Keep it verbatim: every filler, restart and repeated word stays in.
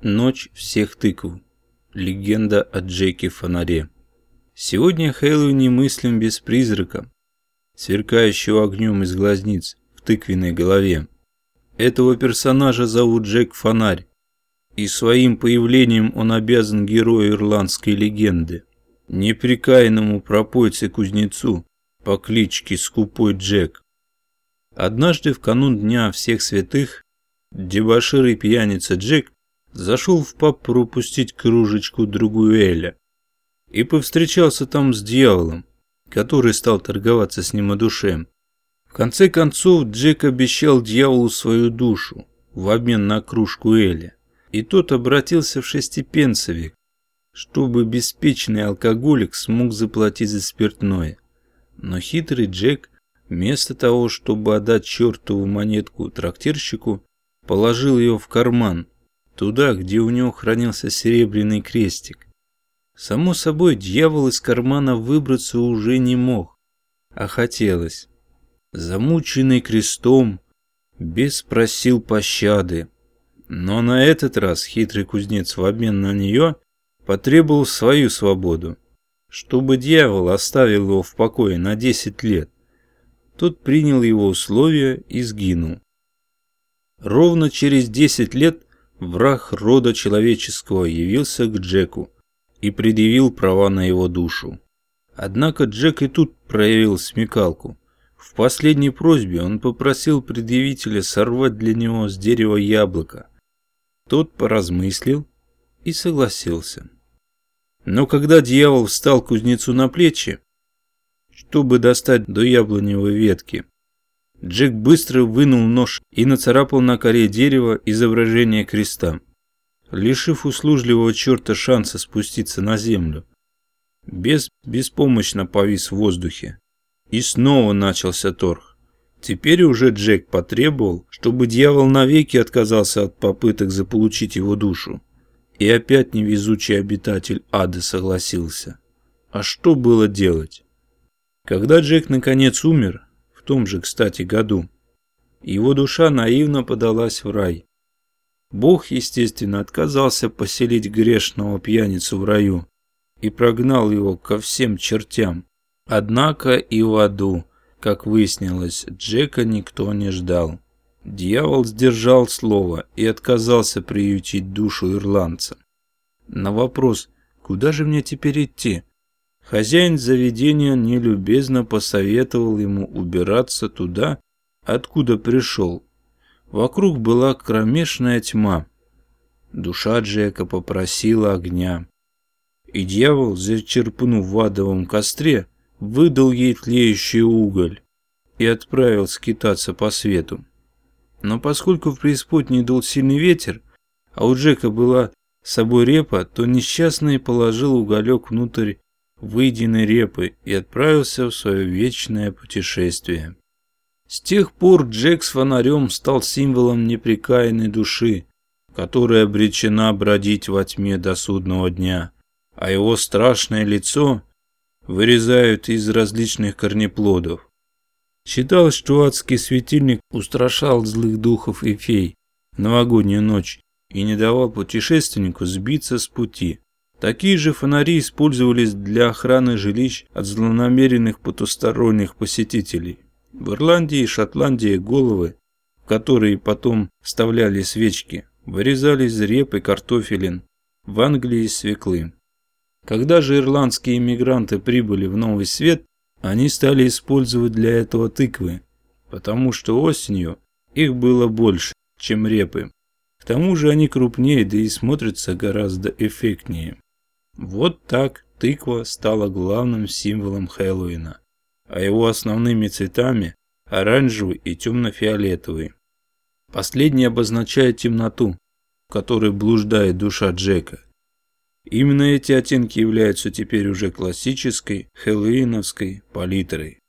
Ночь всех тыкв. Легенда о Джеке-фонаре. Сегодня Хэллоуин не мыслим без призрака, сверкающего огнем из глазниц в тыквенной голове. Этого персонажа зовут Джек-фонарь, и своим появлением он обязан герою ирландской легенды, непрекаянному пропойце-кузнецу по кличке Скупой Джек. Однажды в канун Дня всех святых дебошир и пьяница Джек зашел в паб пропустить кружечку-другую эля и повстречался там с дьяволом, который стал торговаться с ним о душе. В конце концов Джек обещал дьяволу свою душу в обмен на кружку эля, и тот обратился в шестипенсовик, чтобы беспечный алкоголик смог заплатить за спиртное. Но хитрый Джек, вместо того, чтобы отдать чертову монетку трактирщику, положил ее в карман, туда, где у него хранился серебряный крестик. Само собой, дьявол из кармана выбраться уже не мог, а хотелось. Замученный крестом, бес просил пощады. Но на этот раз хитрый кузнец в обмен на нее потребовал свою свободу, чтобы дьявол оставил его в покое на десять лет. Тот принял его условия и сгинул. Ровно через десять лет враг рода человеческого явился к Джеку и предъявил права на его душу. Однако Джек и тут проявил смекалку. В последней просьбе он попросил предъявителя сорвать для него с дерева яблоко. Тот поразмыслил и согласился. Но когда дьявол встал кузнецу на плечи, чтобы достать до яблоневой ветки, Джек быстро вынул нож и нацарапал на коре дерева изображение креста, лишив услужливого черта шанса спуститься на землю. Бес беспомощно повис в воздухе, и снова начался торг. Теперь уже Джек потребовал, чтобы дьявол навеки отказался от попыток заполучить его душу. И опять невезучий обитатель ада согласился. А что было делать? Когда Джек наконец умер, в том же, кстати, году, его душа наивно подалась в рай. Бог, естественно, отказался поселить грешного пьяницу в раю и прогнал его ко всем чертям. Однако и в аду, как выяснилось, Джека никто не ждал. Дьявол сдержал слово и отказался приютить душу ирландца. На вопрос «Куда же мне теперь идти?», хозяин заведения нелюбезно посоветовал ему убираться туда, откуда пришел. Вокруг была кромешная тьма. Душа Джека попросила огня. И дьявол, зачерпнув в адовом костре, выдал ей тлеющий уголь и отправил скитаться по свету. Но поскольку в преисподней дул сильный ветер, а у Джека была с собой репа, то несчастный положил уголек внутрь выеденной репы и отправился в свое вечное путешествие. С тех пор Джек с фонарем стал символом непрекаянной души, которая обречена бродить во тьме до судного дня, а его страшное лицо вырезают из различных корнеплодов. Считалось, что адский светильник устрашал злых духов и фей в новогоднюю ночь и не давал путешественнику сбиться с пути. Такие же фонари использовались для охраны жилищ от злонамеренных потусторонних посетителей. В Ирландии и Шотландии головы, в которые потом вставляли свечки, вырезались из репы, картофелин, в Англии из свеклы. Когда же ирландские иммигранты прибыли в Новый Свет, они стали использовать для этого тыквы, потому что осенью их было больше, чем репы. К тому же они крупнее, да и смотрятся гораздо эффектнее. Вот так тыква стала главным символом Хэллоуина, а его основными цветами оранжевый и темно-фиолетовый. Последний обозначает темноту, в которой блуждает душа Джека. Именно эти оттенки являются теперь уже классической хэллоуиновской палитрой.